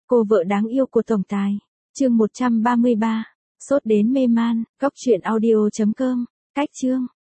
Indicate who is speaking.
Speaker 1: Cô vợ đáng yêu của tổng tài. Chương 133. Sốt đến mê man. Góc truyện audio.com. Cách chương.